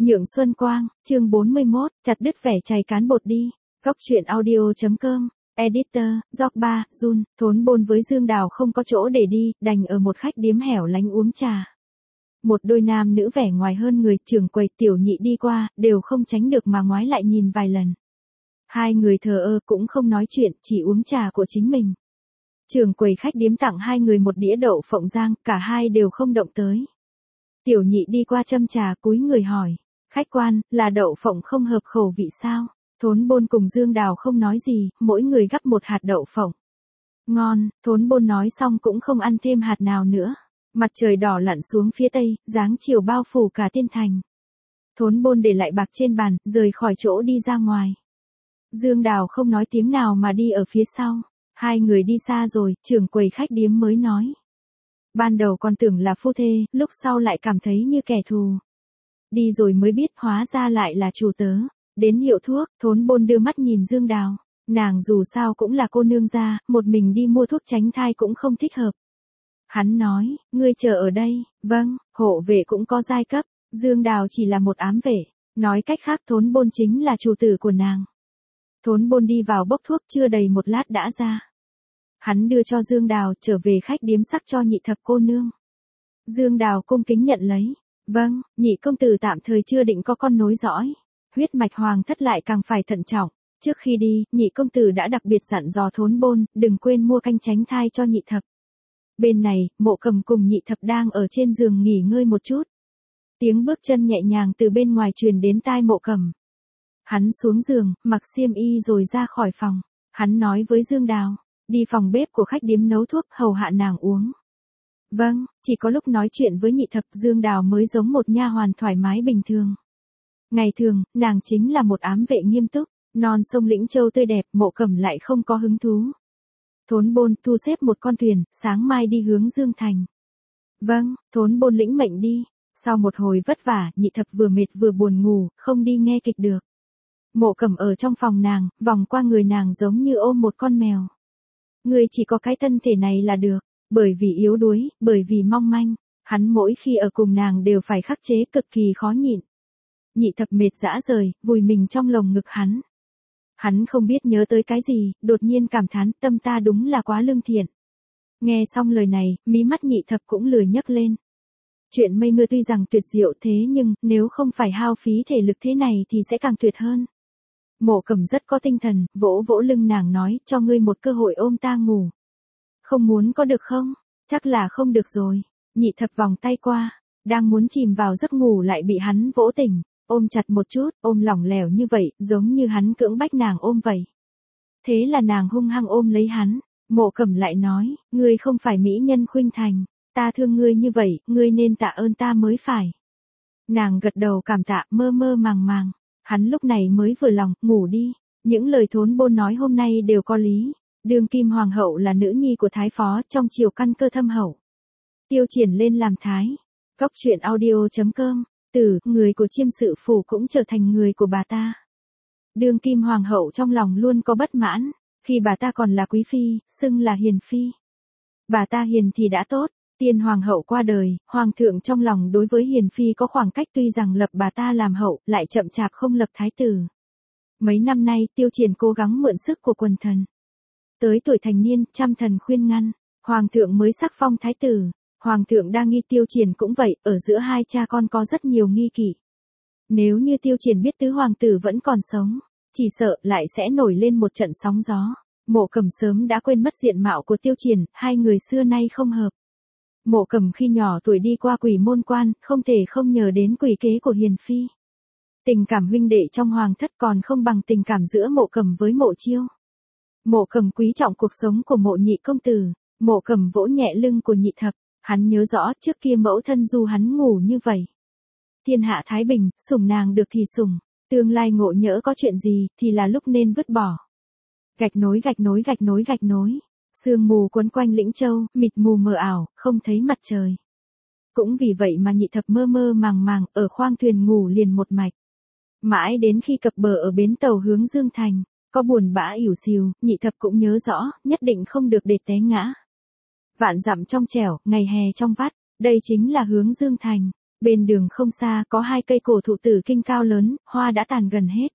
Nhượng Xuân Quang, chương 41, chặt đứt vẻ chày cán bột đi. Góc truyện audio.com, editor, Giọc 3, Jun, Thốn Bôn với Dương Đào không có chỗ để đi, đành ở một khách điếm hẻo lánh uống trà. Một đôi nam nữ vẻ ngoài hơn người, trưởng quầy Tiểu Nhị đi qua, đều không tránh được mà ngoái lại nhìn vài lần. Hai người thờ ơ cũng không nói chuyện, chỉ uống trà của chính mình. Trưởng quầy khách điếm tặng hai người một đĩa đậu phộng rang, cả hai đều không động tới. Tiểu Nhị đi qua châm trà cúi người hỏi. Khách quan, là đậu phộng không hợp khẩu vị sao? Thốn Bôn cùng Dương Đào không nói gì, mỗi người gắp một hạt đậu phộng. Ngon, Thốn Bôn nói xong cũng không ăn thêm hạt nào nữa. Mặt trời đỏ lặn xuống phía tây, dáng chiều bao phủ cả tiên thành. Thốn Bôn để lại bạc trên bàn, rời khỏi chỗ đi ra ngoài. Dương Đào không nói tiếng nào mà đi ở phía sau. Hai người đi xa rồi, trưởng quầy khách điếm mới nói. Ban đầu còn tưởng là phu thê, lúc sau lại cảm thấy như kẻ thù. Đi rồi mới biết hóa ra lại là chủ tớ. Đến hiệu thuốc, Thốn Bôn đưa mắt nhìn Dương Đào. Nàng dù sao cũng là cô nương gia, một mình đi mua thuốc tránh thai cũng không thích hợp. Hắn nói, ngươi chờ ở đây, vâng, hộ vệ cũng có giai cấp, Dương Đào chỉ là một ám vệ. Nói cách khác Thốn Bôn chính là chủ tử của nàng. Thốn Bôn đi vào bốc thuốc chưa đầy một lát đã ra. Hắn đưa cho Dương Đào trở về khách điếm sắc cho nhị thập cô nương. Dương Đào cung kính nhận lấy. Vâng, nhị công tử tạm thời chưa định có con nối dõi. Huyết mạch hoàng thất lại càng phải thận trọng. Trước khi đi, nhị công tử đã đặc biệt dặn dò Thốn Bôn, đừng quên mua canh tránh thai cho nhị thập. Bên này, Mộ Cầm cùng nhị thập đang ở trên giường nghỉ ngơi một chút. Tiếng bước chân nhẹ nhàng từ bên ngoài truyền đến tai Mộ Cầm. Hắn xuống giường, mặc xiêm y rồi ra khỏi phòng. Hắn nói với Dương Đào, đi phòng bếp của khách điếm nấu thuốc hầu hạ nàng uống. Vâng, chỉ có lúc nói chuyện với nhị thập Dương Đào mới giống một nha hoàn thoải mái bình thường. Ngày thường, nàng chính là một ám vệ nghiêm túc, non sông Lĩnh Châu tươi đẹp, Mộ Cầm lại không có hứng thú. Thốn Bôn thu xếp một con thuyền, sáng mai đi hướng Dương Thành. Vâng, Thốn Bôn lĩnh mệnh đi. Sau một hồi vất vả, nhị thập vừa mệt vừa buồn ngủ, không đi nghe kịch được. Mộ Cầm ở trong phòng nàng, vòng qua người nàng giống như ôm một con mèo. Người chỉ có cái thân thể này là được, bởi vì yếu đuối, bởi vì mong manh, hắn mỗi khi ở cùng nàng đều phải khắc chế cực kỳ khó nhịn. Nhị thập mệt dã rời, vùi mình trong lồng ngực hắn. Hắn không biết nhớ tới cái gì, đột nhiên cảm thán tâm ta đúng là quá lương thiện. Nghe xong lời này, mí mắt nhị thập cũng lười nhấc lên. Chuyện mây mưa tuy rằng tuyệt diệu thế nhưng, nếu không phải hao phí thể lực thế này thì sẽ càng tuyệt hơn. Mộ Cầm rất có tinh thần, vỗ vỗ lưng nàng nói, cho ngươi một cơ hội ôm ta ngủ. Không muốn có được không? Chắc là không được rồi. Nhị thập vòng tay qua, đang muốn chìm vào giấc ngủ lại bị hắn vỗ tỉnh, ôm chặt một chút, ôm lỏng lẻo như vậy, giống như hắn cưỡng bách nàng ôm vậy. Thế là nàng hung hăng ôm lấy hắn, Mộ Cầm lại nói, ngươi không phải mỹ nhân khuynh thành, ta thương ngươi như vậy, ngươi nên tạ ơn ta mới phải. Nàng gật đầu cảm tạ, mơ mơ màng màng. Hắn lúc này mới vừa lòng, ngủ đi. Những lời Thốn Bôn nói hôm nay đều có lý. Đương kim hoàng hậu là nữ nhi của thái phó, trong triều căn cơ thâm hậu. Tiêu Triển lên làm thái. Góc truyện audio.com, người của chiêm sự phủ cũng trở thành người của bà ta. Đương kim hoàng hậu trong lòng luôn có bất mãn, khi bà ta còn là quý phi, xưng là hiền phi. Bà ta hiền thì đã tốt. Tiên hoàng hậu qua đời, hoàng thượng trong lòng đối với hiền phi có khoảng cách tuy rằng lập bà ta làm hậu, lại chậm chạp không lập thái tử. Mấy năm nay, Tiêu Triển cố gắng mượn sức của quần thần. Tới tuổi thành niên, trăm thần khuyên ngăn, hoàng thượng mới sắc phong thái tử. Hoàng thượng đa nghi Tiêu Triển cũng vậy, ở giữa hai cha con có rất nhiều nghi kỵ. Nếu như Tiêu Triển biết tứ hoàng tử vẫn còn sống, chỉ sợ lại sẽ nổi lên một trận sóng gió. Mộ Cầm sớm đã quên mất diện mạo của Tiêu Triển, hai người xưa nay không hợp. Mộ Cầm khi nhỏ tuổi đi qua Quỷ Môn Quan, không thể không nhờ đến quỷ kế của hiền phi. Tình cảm huynh đệ trong hoàng thất còn không bằng tình cảm giữa Mộ Cầm với Mộ Chiêu. Mộ Cầm quý trọng cuộc sống của Mộ nhị công tử. Mộ Cầm vỗ nhẹ lưng của nhị thập, hắn nhớ rõ trước kia mẫu thân dù hắn ngủ như vậy. Thiên hạ thái bình, sủng nàng được thì sủng, tương lai ngộ nhỡ có chuyện gì thì là lúc nên vứt bỏ. Gạch nối gạch nối gạch nối gạch nối. Sương mù quấn quanh Lĩnh Châu, mịt mù mờ ảo, không thấy mặt trời. Cũng vì vậy mà nhị thập mơ mơ màng màng, ở khoang thuyền ngủ liền một mạch. Mãi đến khi cập bờ ở bến tàu hướng Dương Thành, có buồn bã ỉu xìu, nhị thập cũng nhớ rõ, nhất định không được để té ngã. Vạn dặm trong trẻo, ngày hè trong vắt, đây chính là hướng Dương Thành. Bên đường không xa có 2 cây cổ thụ tử kinh cao lớn, hoa đã tàn gần hết.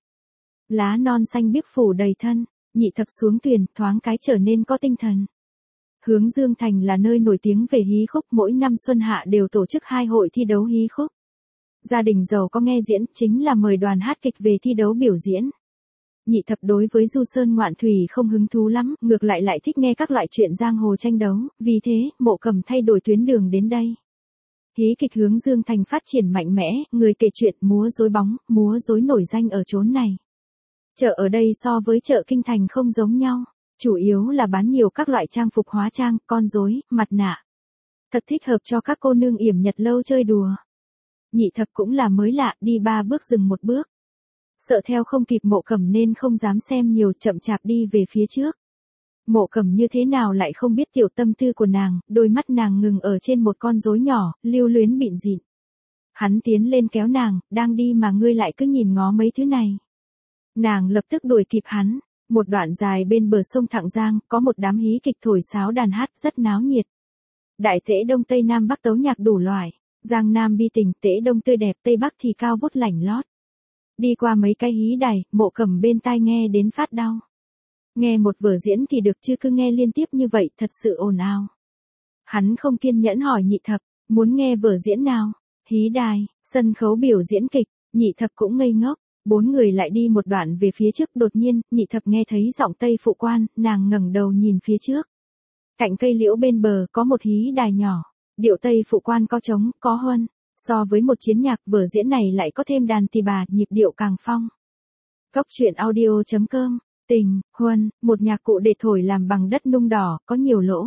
Lá non xanh biếc phủ đầy thân, Nhị Thập xuống thuyền, thoáng cái trở nên có tinh thần. Hướng Dương Thành là nơi nổi tiếng về hí khúc, mỗi năm xuân hạ đều tổ chức 2 hội thi đấu hí khúc. Gia đình giàu có nghe diễn, chính là mời đoàn hát kịch về thi đấu biểu diễn. Nhị Thập đối với du sơn ngoạn thủy không hứng thú lắm, ngược lại thích nghe các loại chuyện giang hồ tranh đấu, vì thế, Mộ Cầm thay đổi tuyến đường đến đây. Hí kịch Hướng Dương Thành phát triển mạnh mẽ, người kể chuyện, múa rối bóng, múa rối nổi danh ở chốn này. Chợ ở đây so với chợ kinh thành không giống nhau, chủ yếu là bán nhiều các loại trang phục hóa trang, con rối, mặt nạ. Thật thích hợp cho các cô nương yểm nhật lâu chơi đùa. Nhị Thập cũng là mới lạ, đi 3 bước dừng 1 bước. Sợ theo không kịp Mộ Cầm nên không dám xem nhiều, chậm chạp đi về phía trước. Mộ Cầm như thế nào lại không biết tiểu tâm tư của nàng, đôi mắt nàng ngừng ở trên một con rối nhỏ, lưu luyến bịn dịn. Hắn tiến lên kéo nàng, đang đi mà ngươi lại cứ nhìn ngó mấy thứ này. Nàng lập tức đuổi kịp hắn, một đoạn dài bên bờ sông Thạng Giang, có một đám hí kịch thổi sáo đàn hát rất náo nhiệt. Đại tễ Đông Tây Nam Bắc tấu nhạc đủ loại, Giang Nam bi tình, tễ Đông tươi đẹp, Tây Bắc thì cao vút lảnh lót. Đi qua mấy cái hí đài, Mộ Cầm bên tai nghe đến phát đau. Nghe một vở diễn thì được chứ cứ nghe liên tiếp như vậy, thật sự ồn ào. Hắn không kiên nhẫn hỏi Nhị Thập, muốn nghe vở diễn nào? Hí đài, sân khấu biểu diễn kịch, Nhị Thập cũng ngây ngốc. 4 người lại đi một đoạn về phía trước, đột nhiên, Nhị Thập nghe thấy giọng Tây Phụ Quan, nàng ngẩng đầu nhìn phía trước. Cạnh cây liễu bên bờ có một hí đài nhỏ, điệu Tây Phụ Quan có trống, có huân, so với một chiến nhạc vở diễn này lại có thêm đàn tỳ bà, nhịp điệu càng phong. Cốc truyện audio.com, tình, huân, một nhạc cụ để thổi làm bằng đất nung đỏ, có nhiều lỗ.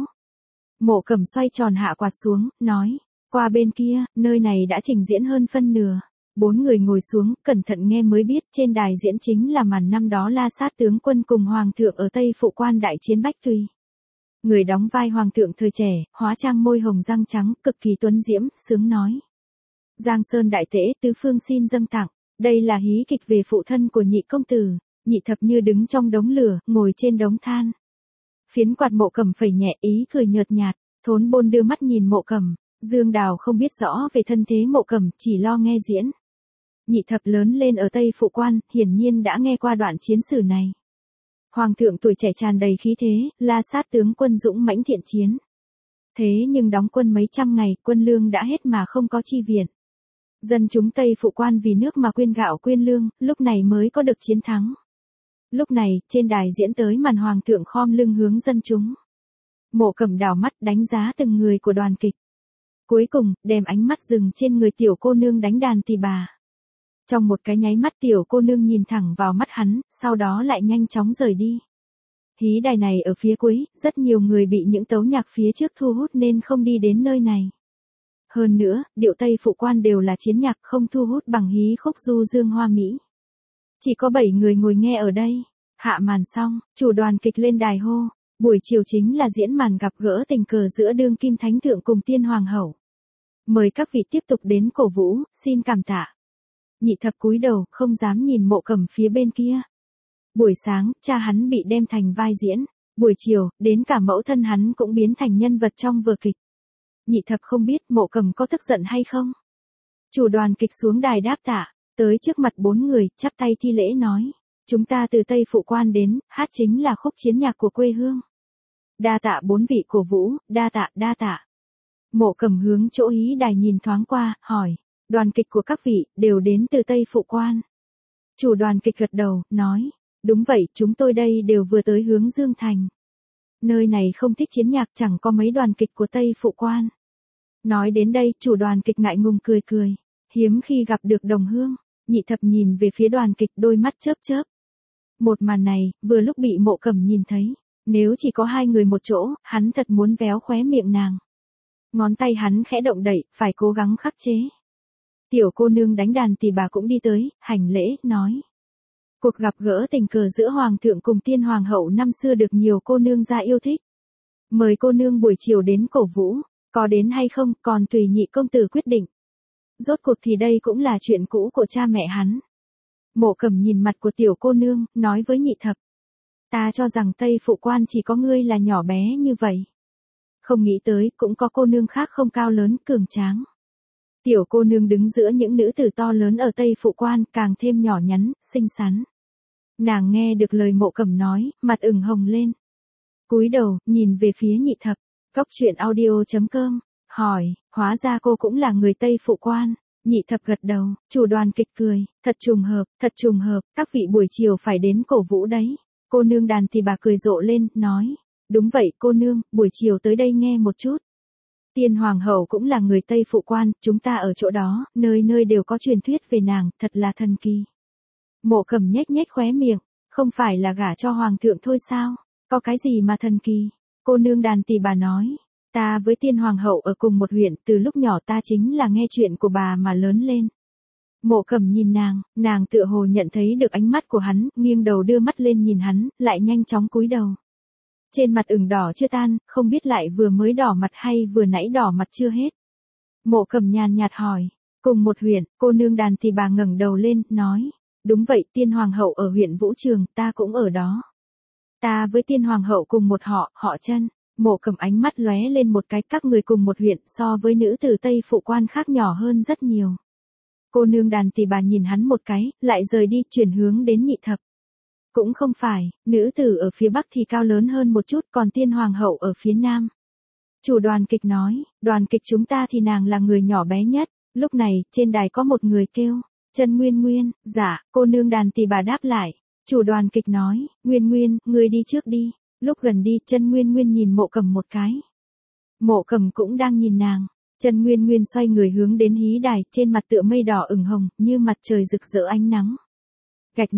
Mộ Cầm xoay tròn hạ quạt xuống, nói, qua bên kia, nơi này đã trình diễn hơn phân nửa. 4 người ngồi xuống, cẩn thận nghe mới biết trên đài diễn chính là màn năm đó La Sát tướng quân cùng Hoàng thượng ở Tây Phụ Quan đại chiến Bách Tùy. Người đóng vai Hoàng thượng thời trẻ, hóa trang môi hồng răng trắng, cực kỳ tuấn diễm, sướng nói. Giang Sơn đại tễ, tứ phương xin dâng tặng, đây là hí kịch về phụ thân của Nhị công tử. Nhị Thập như đứng trong đống lửa, ngồi trên đống than. Phiến quạt Mộ Cầm phẩy nhẹ, ý cười nhợt nhạt, Thốn Bôn đưa mắt nhìn Mộ Cầm, Dương Đào không biết rõ về thân thế Mộ Cầm, chỉ lo nghe diễn. Nhị Thập lớn lên ở Tây Phụ Quan, hiển nhiên đã nghe qua đoạn chiến sử này. Hoàng thượng tuổi trẻ tràn đầy khí thế, La Sát tướng quân dũng mãnh thiện chiến. Thế nhưng đóng quân mấy trăm ngày, quân lương đã hết mà không có chi viện. Dân chúng Tây Phụ Quan vì nước mà quyên gạo quyên lương, lúc này mới có được chiến thắng. Lúc này, trên đài diễn tới màn Hoàng thượng khom lưng hướng dân chúng. Mộ Cầm đảo mắt đánh giá từng người của đoàn kịch. Cuối cùng, đem ánh mắt dừng trên người tiểu cô nương đánh đàn tỳ bà. Trong một cái nháy mắt tiểu cô nương nhìn thẳng vào mắt hắn, sau đó lại nhanh chóng rời đi. Hí đài này ở phía cuối, rất nhiều người bị những tấu nhạc phía trước thu hút nên không đi đến nơi này. Hơn nữa, điệu Tây Phụ Quan đều là chiến nhạc không thu hút bằng hí khúc du dương hoa mỹ. Chỉ có 7 người ngồi nghe ở đây. Hạ màn xong, chủ đoàn kịch lên đài hô. Buổi chiều chính là diễn màn gặp gỡ tình cờ giữa đương kim thánh thượng cùng tiên hoàng hậu. Mời các vị tiếp tục đến cổ vũ, xin cảm tạ. Nhị Thập cúi đầu, không dám nhìn Mộ Cầm phía bên kia. Buổi sáng, cha hắn bị đem thành vai diễn. Buổi chiều, đến cả mẫu thân hắn cũng biến thành nhân vật trong vở kịch. Nhị Thập không biết Mộ Cầm có tức giận hay không. Chủ đoàn kịch xuống đài đáp tạ, tới trước mặt 4 người, chắp tay thi lễ nói. Chúng ta từ Tây Phụ Quan đến, hát chính là khúc chiến nhạc của quê hương. Đa tạ 4 vị cổ vũ, đa tạ, đa tạ. Mộ Cầm hướng chỗ hí đài nhìn thoáng qua, hỏi. Đoàn kịch của các vị, đều đến từ Tây Phụ Quan. Chủ đoàn kịch gật đầu, nói. Đúng vậy, chúng tôi đây đều vừa tới Hướng Dương Thành. Nơi này không thích chiến nhạc, chẳng có mấy đoàn kịch của Tây Phụ Quan. Nói đến đây, chủ đoàn kịch ngại ngùng cười cười. Hiếm khi gặp được đồng hương. Nhị Thập nhìn về phía đoàn kịch, đôi mắt chớp chớp. Một màn này, vừa lúc bị Mộ Cầm nhìn thấy. Nếu chỉ có 2 người một chỗ, hắn thật muốn véo khóe miệng nàng. Ngón tay hắn khẽ động đậy, phải cố gắng khắc chế. Tiểu cô nương đánh đàn tỳ bà cũng đi tới, hành lễ, nói. Cuộc gặp gỡ tình cờ giữa Hoàng thượng cùng tiên Hoàng hậu năm xưa được nhiều cô nương ra yêu thích. Mời cô nương buổi chiều đến cổ vũ, có đến hay không còn tùy Nhị công tử quyết định. Rốt cuộc thì đây cũng là chuyện cũ của cha mẹ hắn. Mộ Cầm nhìn mặt của tiểu cô nương, nói với Nhị Thập. Ta cho rằng Tây Phụ Quan chỉ có ngươi là nhỏ bé như vậy. Không nghĩ tới, cũng có cô nương khác không cao lớn, cường tráng. Tiểu cô nương đứng giữa những nữ tử to lớn ở Tây Phụ Quan, càng thêm nhỏ nhắn, xinh xắn. Nàng nghe được lời Mộ Cẩm nói, mặt ửng hồng lên. Cúi đầu, nhìn về phía Nhị Thập. Góc truyện audio.com, hỏi, hóa ra cô cũng là người Tây Phụ Quan. Nhị Thập gật đầu, chủ đoàn kịch cười, thật trùng hợp, các vị buổi chiều phải đến cổ vũ đấy. Cô nương Đàn Tỳ Bà cười rộ lên, nói, đúng vậy cô nương, buổi chiều tới đây nghe một chút. Tiên Hoàng hậu cũng là người Tây Phụ Quan, chúng ta ở chỗ đó, nơi nơi đều có truyền thuyết về nàng, thật là thần kỳ. Mộ Cẩm nhếch nhếch khóe miệng, không phải là gả cho Hoàng thượng thôi sao, có cái gì mà thần kỳ. Cô nương Đàn Tỳ Bà nói, ta với Tiên Hoàng hậu ở cùng một huyện, từ lúc nhỏ ta chính là nghe chuyện của bà mà lớn lên. Mộ Cẩm nhìn nàng tựa hồ nhận thấy được ánh mắt của hắn, nghiêng đầu đưa mắt lên nhìn hắn, lại nhanh chóng cúi đầu. Trên mặt ửng đỏ chưa tan, không biết lại vừa mới đỏ mặt hay vừa nãy đỏ mặt chưa hết. Mộ Cẩm nhàn nhạt hỏi, cùng một huyện, cô nương Đàn Tỳ Bà ngẩng đầu lên, nói, đúng vậy, Tiên Hoàng hậu ở huyện Vũ Trường, ta cũng ở đó. Ta với Tiên Hoàng hậu cùng một họ Chân. Mộ Cẩm ánh mắt lóe lên một cái, các người cùng một huyện, so với nữ tử Tây Phụ Quan khác nhỏ hơn rất nhiều. Cô nương Đàn Tỳ Bà nhìn hắn một cái, lại rời đi, chuyển hướng đến Nhị Thập. Cũng không phải, nữ tử ở phía Bắc thì cao lớn hơn một chút, còn Tiên Hoàng hậu ở phía Nam. Chủ đoàn kịch nói, đoàn kịch chúng ta thì nàng là người nhỏ bé nhất. Lúc này, trên đài có một người kêu, Chân Nguyên Nguyên. Dạ, cô nương Đàn Tỳ Bà đáp lại. Chủ đoàn kịch nói, Nguyên Nguyên, ngươi đi trước đi. Lúc gần đi, Chân Nguyên Nguyên nhìn Mộ Cẩm một cái. Mộ Cẩm cũng đang nhìn nàng. Chân Nguyên Nguyên xoay người hướng đến hí đài, trên mặt tựa mây đỏ ửng hồng, như mặt trời rực rỡ ánh nắng. Gạch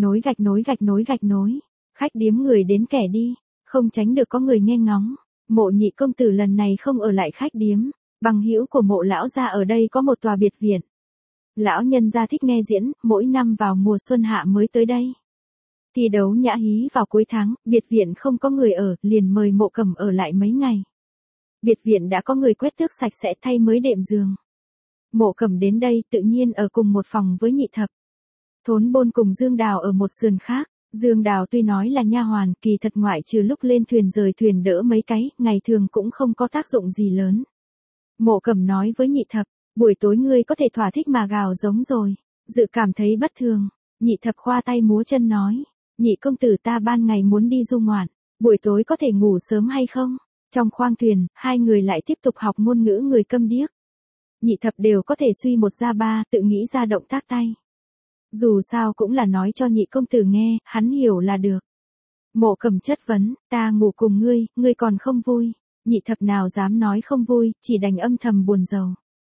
nối. Khách điếm người đến kẻ đi, không tránh được có người nghe ngóng. Mộ Nhị công tử lần này không ở lại khách điếm, bằng hữu của Mộ lão gia ở đây có một tòa biệt viện. Lão nhân gia thích nghe diễn, mỗi năm vào mùa xuân hạ mới tới đây. Thi đấu nhã hí vào cuối tháng, biệt viện không có người ở, liền mời Mộ Cẩm ở lại mấy ngày. Biệt viện đã có người quét tước sạch sẽ, thay mới đệm giường. Mộ Cẩm đến đây tự nhiên ở cùng một phòng với Nhị Thập. Thốn Bôn cùng Dương Đào ở một sườn khác. Dương Đào tuy nói là nha hoàn, kỳ thật ngoại trừ lúc lên thuyền rời thuyền đỡ mấy cái, ngày thường cũng không có tác dụng gì lớn. Mộ Cẩm nói với Nhị Thập, buổi tối ngươi có thể thỏa thích mà gào giống rồi. Dự cảm thấy bất thường. Nhị Thập khoa tay múa chân nói, Nhị công tử ta ban ngày muốn đi du ngoạn, buổi tối có thể ngủ sớm hay không? Trong khoang thuyền, hai người lại tiếp tục học ngôn ngữ người câm điếc. Nhị Thập đều có thể suy một ra ba, tự nghĩ ra động tác tay. Dù sao cũng là nói cho Nhị công tử nghe, hắn hiểu là được. Mộ Cẩm chất vấn, ta ngủ cùng ngươi còn không vui. Nhị Thập nào dám nói không vui, chỉ đành âm thầm buồn rầu.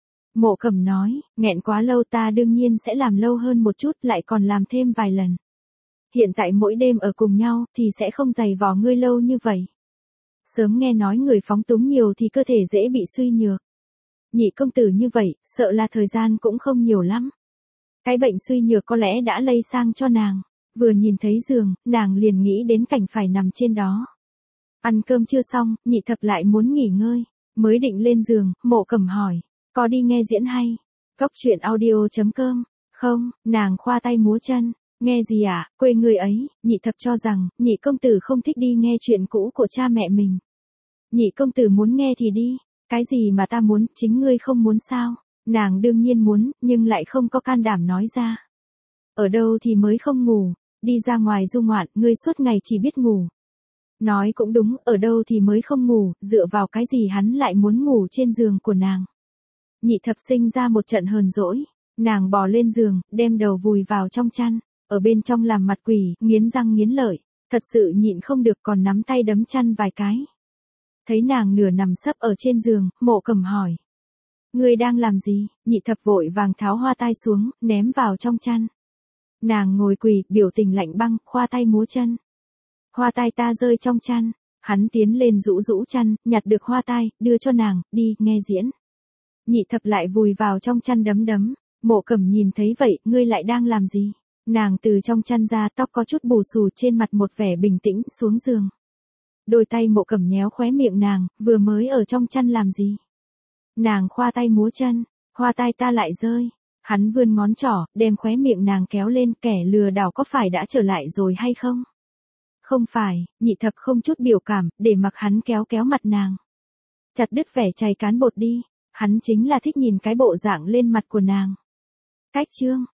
Mộ Cẩm nói, nghẹn quá lâu ta đương nhiên sẽ làm lâu hơn một chút, lại còn làm thêm vài lần. Hiện tại mỗi đêm ở cùng nhau, thì sẽ không giày vò ngươi lâu như vậy. Sớm nghe nói người phóng túng nhiều thì cơ thể dễ bị suy nhược. Nhị công tử như vậy, sợ là thời gian cũng không nhiều lắm. Cái bệnh suy nhược có lẽ đã lây sang cho nàng. Vừa nhìn thấy giường, nàng liền nghĩ đến cảnh phải nằm trên đó. Ăn cơm chưa xong, Nhị Thập lại muốn nghỉ ngơi. Mới định lên giường, Mộ Cẩm hỏi, có đi nghe diễn hay? Góc truyện audio.com, không, nàng khoa tay múa chân. Nghe gì à, quê người ấy. Nhị Thập cho rằng, Nhị công tử không thích đi nghe chuyện cũ của cha mẹ mình. Nhị công tử muốn nghe thì đi. Cái gì mà ta muốn, chính ngươi không muốn sao? Nàng đương nhiên muốn, nhưng lại không có can đảm nói ra. Ở đâu thì mới không ngủ, đi ra ngoài du ngoạn, ngươi suốt ngày chỉ biết ngủ. Nói cũng đúng, ở đâu thì mới không ngủ, dựa vào cái gì hắn lại muốn ngủ trên giường của nàng. Nhị Thập sinh ra một trận hờn dỗi, nàng bò lên giường, đem đầu vùi vào trong chăn, ở bên trong làm mặt quỷ, nghiến răng nghiến lợi, thật sự nhịn không được còn nắm tay đấm chăn vài cái. Thấy nàng nửa nằm sấp ở trên giường, Mộ Cẩm hỏi. Ngươi đang làm gì? Nhị Thập vội vàng tháo hoa tai xuống, ném vào trong chăn. Nàng ngồi quỳ, biểu tình lạnh băng, khoa tay múa chân. Hoa tai ta rơi trong chăn. Hắn tiến lên rũ rũ chăn, nhặt được hoa tai, đưa cho nàng, đi, nghe diễn. Nhị Thập lại vùi vào trong chăn đấm. Mộ Cẩm nhìn thấy vậy, ngươi lại đang làm gì? Nàng từ trong chăn ra, tóc có chút bù xù, trên mặt một vẻ bình tĩnh, xuống giường. Đôi tay Mộ Cẩm nhéo khóe miệng nàng, vừa mới ở trong chăn làm gì? Nàng khoa tay múa chân, hoa tai ta lại rơi. Hắn vươn ngón trỏ, đem khóe miệng nàng kéo lên, kẻ lừa đảo có phải đã trở lại rồi hay không? Không phải, Nhị Thập không chút biểu cảm, để mặc hắn kéo mặt nàng. Chặt đứt vẻ chày cán bột đi. Hắn chính là thích nhìn cái bộ dạng lên mặt của nàng. Cách chương